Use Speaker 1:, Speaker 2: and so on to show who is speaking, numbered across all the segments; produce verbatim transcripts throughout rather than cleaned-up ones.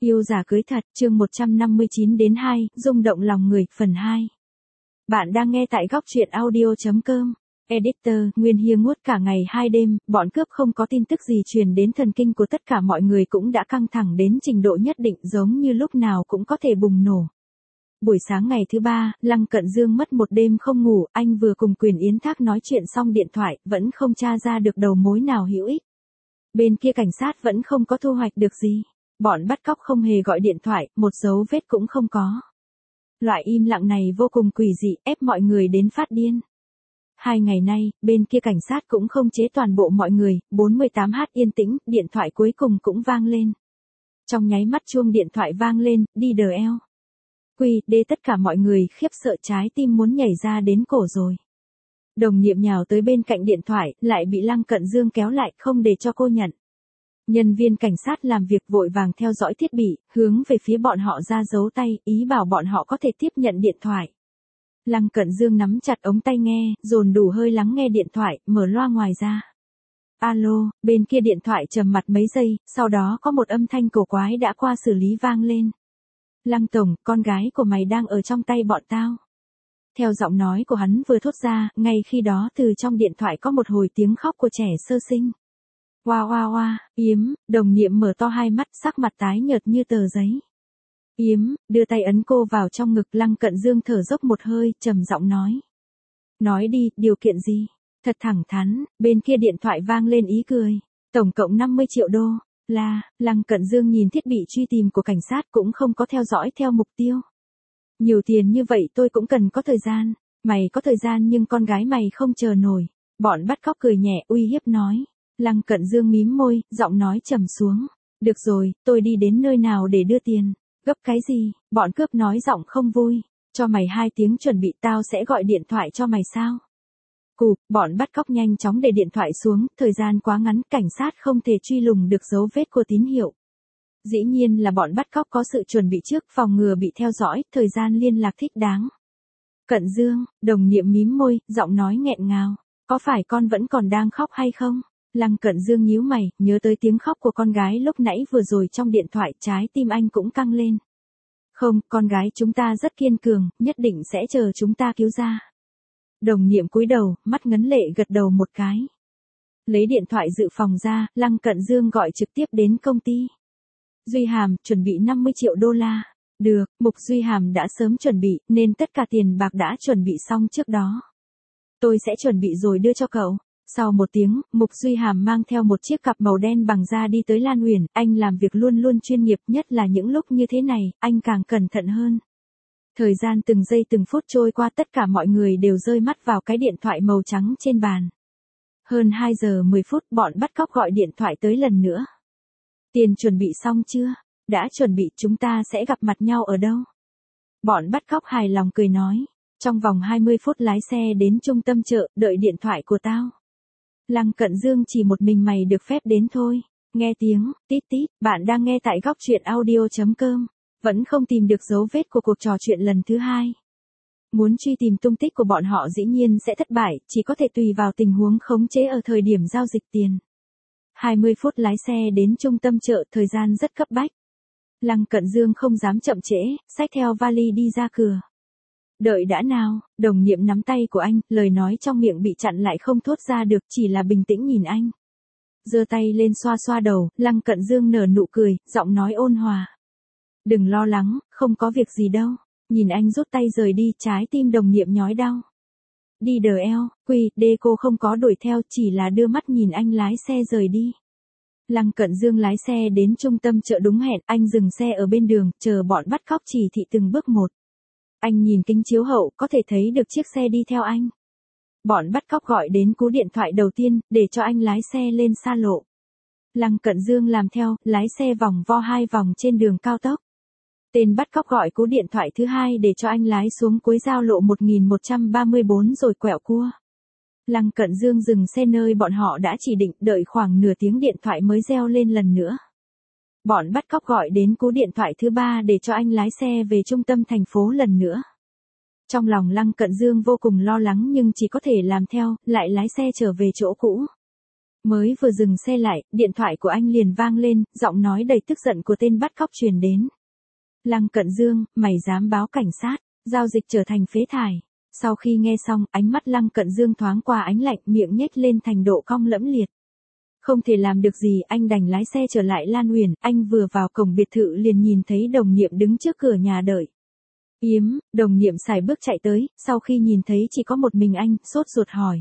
Speaker 1: Yêu giả cưới thật, chương một trăm năm mươi chín đến hai, rung động lòng người, phần hai. Bạn đang nghe tại góc truyện audio chấm com. Editor, Nguyên Hiên ngút cả ngày hai đêm, bọn cướp không có tin tức gì truyền đến thần kinh của tất cả mọi người cũng đã căng thẳng đến trình độ nhất định giống như lúc nào cũng có thể bùng nổ. Buổi sáng ngày thứ ba, Lăng Cận Dương mất một đêm không ngủ, anh vừa cùng Quyền Yến Thác nói chuyện xong điện thoại, vẫn không tra ra được đầu mối nào hữu ích. Bên kia cảnh sát vẫn không có thu hoạch được gì. Bọn bắt cóc không hề gọi điện thoại, một dấu vết cũng không có. Loại im lặng này vô cùng quỷ dị, ép mọi người đến phát điên. Hai ngày nay, bên kia cảnh sát cũng không chế toàn bộ mọi người, bốn mươi tám h yên tĩnh, điện thoại cuối cùng cũng vang lên. Trong nháy mắt chuông điện thoại vang lên, đi đờ eo. Quy, đê tất cả mọi người khiếp sợ trái tim muốn nhảy ra đến cổ rồi. Đồng nhiệm nhào tới bên cạnh điện thoại, lại bị Lăng Cận Dương kéo lại, không để cho cô nhận. Nhân viên cảnh sát làm việc vội vàng theo dõi thiết bị, hướng về phía bọn họ ra dấu tay, ý bảo bọn họ có thể tiếp nhận điện thoại. Lăng Cận Dương nắm chặt ống tai nghe, dồn đủ hơi lắng nghe điện thoại, mở loa ngoài ra. Alo, bên kia điện thoại trầm mặt mấy giây, sau đó có một âm thanh cổ quái đã qua xử lý vang lên. Lăng Tổng, con gái của mày đang ở trong tay bọn tao. Theo giọng nói của hắn vừa thốt ra, ngay khi đó từ trong điện thoại có một hồi tiếng khóc của trẻ sơ sinh. Oa oa oa, Yếm, đồng nhiệm mở to hai mắt, sắc mặt tái nhợt như tờ giấy. Yếm, đưa tay ấn cô vào trong ngực. Lăng Cận Dương thở dốc một hơi, trầm giọng nói. Nói đi, điều kiện gì? Thật thẳng thắn, bên kia điện thoại vang lên ý cười. Tổng cộng năm mươi triệu đô, là, Lăng Cận Dương nhìn thiết bị truy tìm của cảnh sát cũng không có theo dõi theo mục tiêu. Nhiều tiền như vậy tôi cũng cần có thời gian, mày có thời gian nhưng con gái mày không chờ nổi. Bọn bắt cóc cười nhẹ uy hiếp nói. Lăng Cận Dương mím môi, giọng nói trầm xuống. Được rồi, tôi đi đến nơi nào để đưa tiền. Gấp cái gì? Bọn cướp nói giọng không vui. Cho mày hai tiếng chuẩn bị, tao sẽ gọi điện thoại cho mày sao? Cụp, bọn bắt cóc nhanh chóng để điện thoại xuống, thời gian quá ngắn, cảnh sát không thể truy lùng được dấu vết của tín hiệu. Dĩ nhiên là bọn bắt cóc có sự chuẩn bị trước, phòng ngừa bị theo dõi, thời gian liên lạc thích đáng. Cận Dương, đồng nhiệm mím môi, giọng nói nghẹn ngào. Có phải con vẫn còn đang khóc hay không? Lăng Cận Dương nhíu mày, nhớ tới tiếng khóc của con gái lúc nãy vừa rồi trong điện thoại, trái tim anh cũng căng lên. Không, con gái chúng ta rất kiên cường, nhất định sẽ chờ chúng ta cứu ra. Đồng nhiệm cúi đầu, mắt ngấn lệ gật đầu một cái. Lấy điện thoại dự phòng ra, Lăng Cận Dương gọi trực tiếp đến công ty. Duy Hàm, chuẩn bị năm mươi triệu đô la. Được, Mục Duy Hàm đã sớm chuẩn bị, nên tất cả tiền bạc đã chuẩn bị xong trước đó. Tôi sẽ chuẩn bị rồi đưa cho cậu. Sau một tiếng, Mục Duy Hàm mang theo một chiếc cặp màu đen bằng da đi tới Lan Uyển, anh làm việc luôn luôn chuyên nghiệp, nhất là những lúc như thế này, anh càng cẩn thận hơn. Thời gian từng giây từng phút trôi qua, tất cả mọi người đều rơi mắt vào cái điện thoại màu trắng trên bàn. Hơn hai giờ mười phút, bọn bắt cóc gọi điện thoại tới lần nữa. Tiền chuẩn bị xong chưa? Đã chuẩn bị, chúng ta sẽ gặp mặt nhau ở đâu? Bọn bắt cóc hài lòng cười nói. Trong vòng hai mươi phút lái xe đến trung tâm chợ, đợi điện thoại của tao. Lăng Cận Dương chỉ một mình mày được phép đến thôi. Nghe tiếng, tít tít, bạn đang nghe tại góc truyện audio chấm com. Vẫn không tìm được dấu vết của cuộc trò chuyện lần thứ hai. Muốn truy tìm tung tích của bọn họ dĩ nhiên sẽ thất bại, chỉ có thể tùy vào tình huống khống chế ở thời điểm giao dịch tiền. hai mươi phút lái xe đến trung tâm chợ, thời gian rất cấp bách. Lăng Cận Dương không dám chậm trễ, xách theo vali đi ra cửa. Đợi đã nào, đồng nhiệm nắm tay của anh, lời nói trong miệng bị chặn lại không thốt ra được, chỉ là bình tĩnh nhìn anh. Giơ tay lên xoa xoa đầu, Lăng Cận Dương nở nụ cười, giọng nói ôn hòa. Đừng lo lắng, không có việc gì đâu. Nhìn anh rút tay rời đi, trái tim đồng nhiệm nhói đau. Đi đờ eo, Quy, đê cô không có đuổi theo, chỉ là đưa mắt nhìn anh lái xe rời đi. Lăng Cận Dương lái xe đến trung tâm chợ đúng hẹn, anh dừng xe ở bên đường, chờ bọn bắt cóc chỉ thị từng bước một. Anh nhìn kính chiếu hậu, có thể thấy được chiếc xe đi theo anh. Bọn bắt cóc gọi đến cú điện thoại đầu tiên, để cho anh lái xe lên xa lộ. Lăng Cận Dương làm theo, lái xe vòng vo hai vòng trên đường cao tốc. Tên bắt cóc gọi cú điện thoại thứ hai để cho anh lái xuống cuối giao lộ một nghìn một trăm ba mươi bốn rồi quẹo cua. Lăng Cận Dương dừng xe nơi bọn họ đã chỉ định, đợi khoảng nửa tiếng điện thoại mới reo lên lần nữa. Bọn bắt cóc gọi đến cú điện thoại thứ ba để cho anh lái xe về trung tâm thành phố lần nữa. Trong lòng Lăng Cận Dương vô cùng lo lắng nhưng chỉ có thể làm theo, lại lái xe trở về chỗ cũ. Mới vừa dừng xe lại, điện thoại của anh liền vang lên, giọng nói đầy tức giận của tên bắt cóc truyền đến. Lăng Cận Dương, mày dám báo cảnh sát, giao dịch trở thành phế thải. Sau khi nghe xong, ánh mắt Lăng Cận Dương thoáng qua ánh lạnh, miệng nhếch lên thành độ cong lẫm liệt. Không thể làm được gì, anh đành lái xe trở lại Lan Uyển, anh vừa vào cổng biệt thự liền nhìn thấy đồng niệm đứng trước cửa nhà đợi. Yếm, đồng niệm sải bước chạy tới, sau khi nhìn thấy chỉ có một mình anh, sốt ruột hỏi.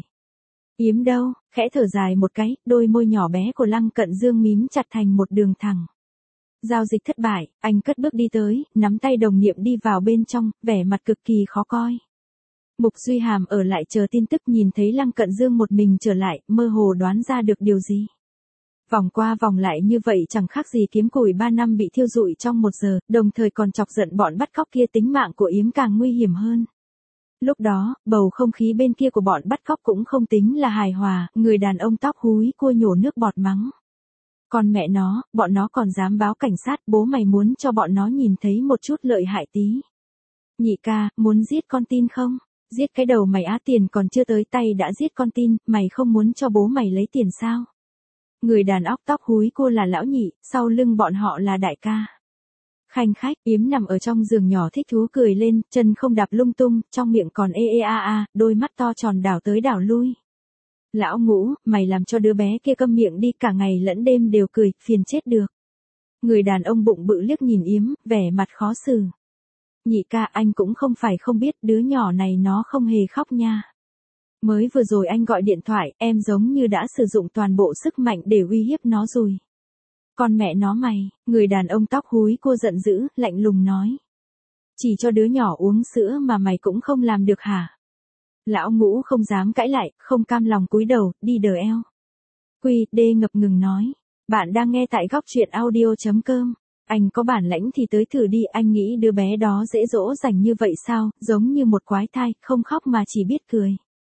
Speaker 1: Yếm đâu, khẽ thở dài một cái, đôi môi nhỏ bé của Lăng Cận Dương mím chặt thành một đường thẳng. Giao dịch thất bại, anh cất bước đi tới, nắm tay đồng niệm đi vào bên trong, vẻ mặt cực kỳ khó coi. Mục Duy Hàm ở lại chờ tin tức nhìn thấy Lăng Cận Dương một mình trở lại, mơ hồ đoán ra được điều gì. Vòng qua vòng lại như vậy chẳng khác gì kiếm củi ba năm bị thiêu rụi trong một giờ, đồng thời còn chọc giận bọn bắt cóc kia, tính mạng của Yếm càng nguy hiểm hơn. Lúc đó, bầu không khí bên kia của bọn bắt cóc cũng không tính là hài hòa, người đàn ông tóc húi cua nhổ nước bọt mắng. Còn mẹ nó, bọn nó còn dám báo cảnh sát, bố mày muốn cho bọn nó nhìn thấy một chút lợi hại tí. Nhị ca, muốn giết con tin không? Giết cái đầu mày á, tiền còn chưa tới tay đã giết con tin, mày không muốn cho bố mày lấy tiền sao? Người đàn óc tóc húi cua là lão nhị, sau lưng bọn họ là đại ca. Khanh khách, Yếm nằm ở trong giường nhỏ thích thú cười lên, chân không đạp lung tung, trong miệng còn ê ê a a, đôi mắt to tròn đảo tới đảo lui. Lão Ngũ, mày làm cho đứa bé kia câm miệng đi, cả ngày lẫn đêm đều cười, phiền chết được. Người đàn ông bụng bự liếc nhìn Yếm, vẻ mặt khó xử. Nhị ca, anh cũng không phải không biết, đứa nhỏ này nó không hề khóc nha. Mới vừa rồi anh gọi điện thoại, em giống như đã sử dụng toàn bộ sức mạnh để uy hiếp nó rồi. Con mẹ nó mày, người đàn ông tóc húi cua giận dữ, lạnh lùng nói. Chỉ cho đứa nhỏ uống sữa mà mày cũng không làm được hả? Lão Ngũ không dám cãi lại, không cam lòng cúi đầu, đi đờ eo. Quy, đê ngập ngừng nói. Bạn đang nghe tại góc truyện audio.com. Anh có bản lãnh thì tới thử đi, anh nghĩ đứa bé đó dễ dỗ dành như vậy sao, giống như một quái thai, không khóc mà chỉ biết cười.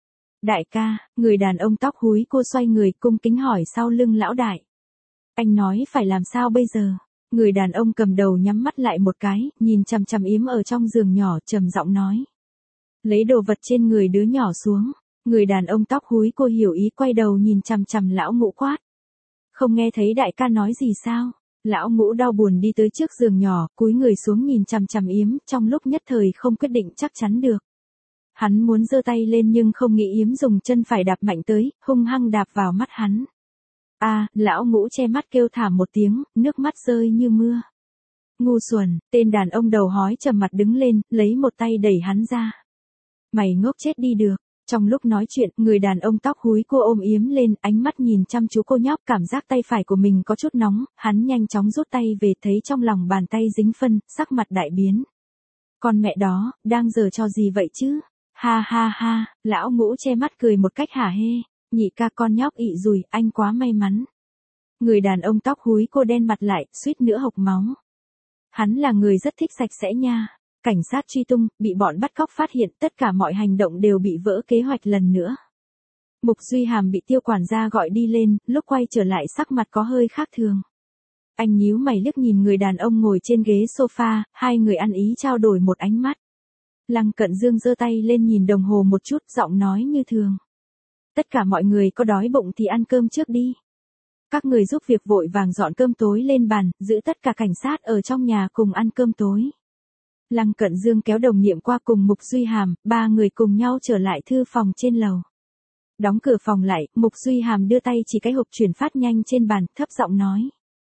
Speaker 1: Đại ca, người đàn ông tóc húi cua xoay người cung kính hỏi sau lưng lão đại. Anh nói phải làm sao bây giờ? Người đàn ông cầm đầu nhắm mắt lại một cái, nhìn chằm chằm Yếm ở trong giường nhỏ, trầm giọng nói. Lấy đồ vật trên người đứa nhỏ xuống. Người đàn ông tóc húi cua hiểu ý, quay đầu nhìn chằm chằm lão Ngũ quát. Không nghe thấy đại ca nói gì sao? Lão Ngũ đau buồn đi tới trước giường nhỏ, cúi người xuống nhìn chằm chằm Yếm, trong lúc nhất thời không quyết định chắc chắn được. Hắn muốn giơ tay lên nhưng không nghĩ Yếm dùng chân phải đạp mạnh tới, hung hăng đạp vào mắt hắn. A, à, lão Ngũ che mắt kêu thảm một tiếng, nước mắt rơi như mưa. Ngu xuẩn, tên đàn ông đầu hói trầm mặt đứng lên, lấy một tay đẩy hắn ra. Mày ngốc chết đi được. Trong lúc nói chuyện, người đàn ông tóc húi cua ôm Yếm lên, ánh mắt nhìn chăm chú cô nhóc, cảm giác tay phải của mình có chút nóng, hắn nhanh chóng rút tay về, thấy trong lòng bàn tay dính phân, sắc mặt đại biến. Con mẹ đó, đang giở trò gì vậy chứ? Ha ha ha, lão Ngũ che mắt cười một cách hả hê, nhị ca con nhóc ị rùi, anh quá may mắn. Người đàn ông tóc húi cô đen mặt lại, suýt nữa hộc máu. Hắn là người rất thích sạch sẽ nha. Cảnh sát truy tung, bị bọn bắt cóc phát hiện, tất cả mọi hành động đều bị vỡ kế hoạch lần nữa. Mục Duy Hàm bị Tiêu quản gia gọi đi lên, lúc quay trở lại sắc mặt có hơi khác thường. Anh nhíu mày liếc nhìn người đàn ông ngồi trên ghế sofa, hai người ăn ý trao đổi một ánh mắt. Lăng Cận Dương giơ tay lên nhìn đồng hồ một chút, giọng nói như thường. Tất cả mọi người có đói bụng thì ăn cơm trước đi. Các người giúp việc vội vàng dọn cơm tối lên bàn, giữ tất cả cảnh sát ở trong nhà cùng ăn cơm tối. Lăng Cận Dương kéo đồng niệm qua cùng Mục Duy Hàm, ba người cùng nhau trở lại thư phòng trên lầu. Đóng cửa phòng lại, Mục Duy Hàm đưa tay chỉ cái hộp chuyển phát nhanh trên bàn, thấp giọng nói.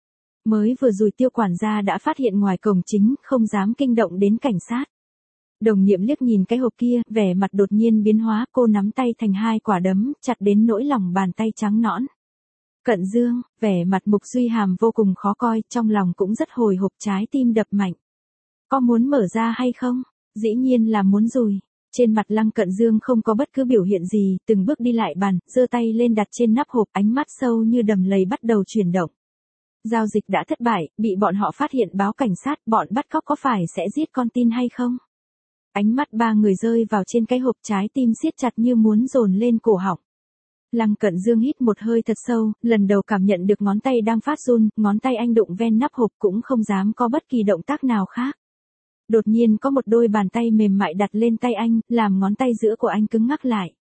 Speaker 1: Mới vừa rồi Tiêu quản gia đã phát hiện ngoài cổng chính, không dám kinh động đến cảnh sát. Đồng niệm liếc nhìn cái hộp kia, vẻ mặt đột nhiên biến hóa, cô nắm tay thành hai quả đấm, chặt đến nỗi lòng bàn tay trắng nõn. Cận Dương, vẻ mặt Mục Duy Hàm vô cùng khó coi, trong lòng cũng rất hồi hộp, trái tim đập mạnh. Có muốn mở ra hay không? Dĩ nhiên là muốn rồi. Trên mặt Lăng Cận Dương không có bất cứ biểu hiện gì, từng bước đi lại bàn, giơ tay lên đặt trên nắp hộp, ánh mắt sâu như đầm lầy bắt đầu chuyển động. Giao dịch đã thất bại, bị bọn họ phát hiện báo cảnh sát, bọn bắt cóc có phải sẽ giết con tin hay không? Ánh mắt ba người rơi vào trên cái hộp, trái tim siết chặt như muốn dồn lên cổ họng. Lăng Cận Dương hít một hơi thật sâu, lần đầu cảm nhận được ngón tay đang phát run, ngón tay anh đụng ven nắp hộp cũng không dám có bất kỳ động tác nào khác. Đột nhiên có một đôi bàn tay mềm mại đặt lên tay anh, làm ngón tay giữa của anh cứng ngắc lại.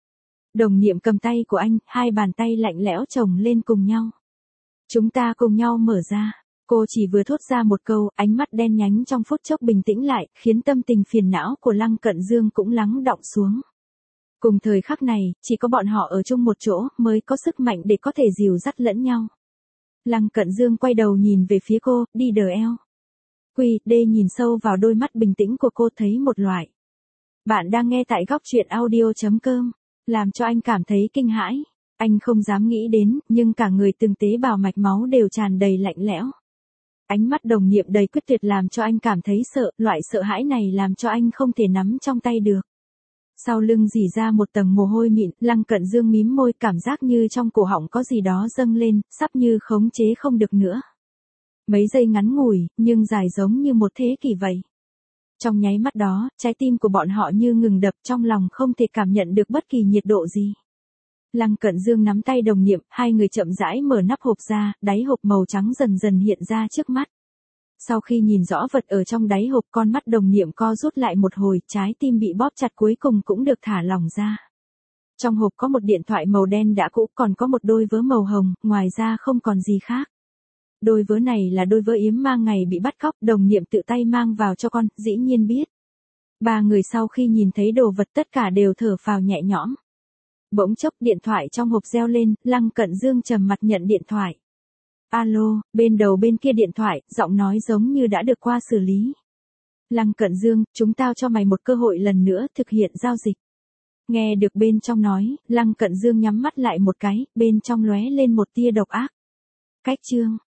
Speaker 1: Đồng Niệm cầm tay của anh, hai bàn tay lạnh lẽo chồng lên cùng nhau. Chúng ta cùng nhau mở ra. Cô chỉ vừa thốt ra một câu, ánh mắt đen nhánh trong phút chốc bình tĩnh lại, khiến tâm tình phiền não của Lăng Cận Dương cũng lắng đọng xuống. Cùng thời khắc này, chỉ có bọn họ ở chung một chỗ, mới có sức mạnh để có thể dìu dắt lẫn nhau. Lăng Cận Dương quay đầu nhìn về phía cô, đi đờ eo. Quy, đê nhìn sâu vào đôi mắt bình tĩnh của cô thấy một loại. Bạn đang nghe tại góc truyện audio.com, làm cho anh cảm thấy kinh hãi. Anh không dám nghĩ đến, nhưng cả người từng tế bào mạch máu đều tràn đầy lạnh lẽo. Ánh mắt Đồng Niệm đầy quyết tuyệt làm cho anh cảm thấy sợ, loại sợ hãi này làm cho anh không thể nắm trong tay được. Sau lưng rỉ ra một tầng mồ hôi mịn, Lăng Cận Dương mím môi, cảm giác như trong cổ họng có gì đó dâng lên, sắp như khống chế không được nữa. Mấy giây ngắn ngủi, nhưng dài giống như một thế kỷ vậy. Trong nháy mắt đó, trái tim của bọn họ như ngừng đập, trong lòng không thể cảm nhận được bất kỳ nhiệt độ gì. Lăng Cận Dương nắm tay Đồng Niệm, hai người chậm rãi mở nắp hộp ra, đáy hộp màu trắng dần dần hiện ra trước mắt. Sau khi nhìn rõ vật ở trong đáy hộp, con mắt Đồng Niệm co rút lại một hồi, trái tim bị bóp chặt cuối cùng cũng được thả lỏng ra. Trong hộp có một điện thoại màu đen đã cũ, còn có một đôi vớ màu hồng, ngoài ra không còn gì khác. Đôi vớ này là đôi vớ Yếm Ma ngày bị bắt cóc, Đồng Niệm tự tay mang vào cho con, dĩ nhiên biết. Ba người sau khi nhìn thấy đồ vật tất cả đều thở phào nhẹ nhõm. Bỗng chốc điện thoại trong hộp reo lên, Lăng Cận Dương trầm mặt nhận điện thoại. Alo, bên đầu bên kia điện thoại, giọng nói giống như đã được qua xử lý. Lăng Cận Dương, chúng tao cho mày một cơ hội lần nữa thực hiện giao dịch. Nghe được bên trong nói, Lăng Cận Dương nhắm mắt lại một cái, bên trong lóe lên một tia độc ác. Cách chương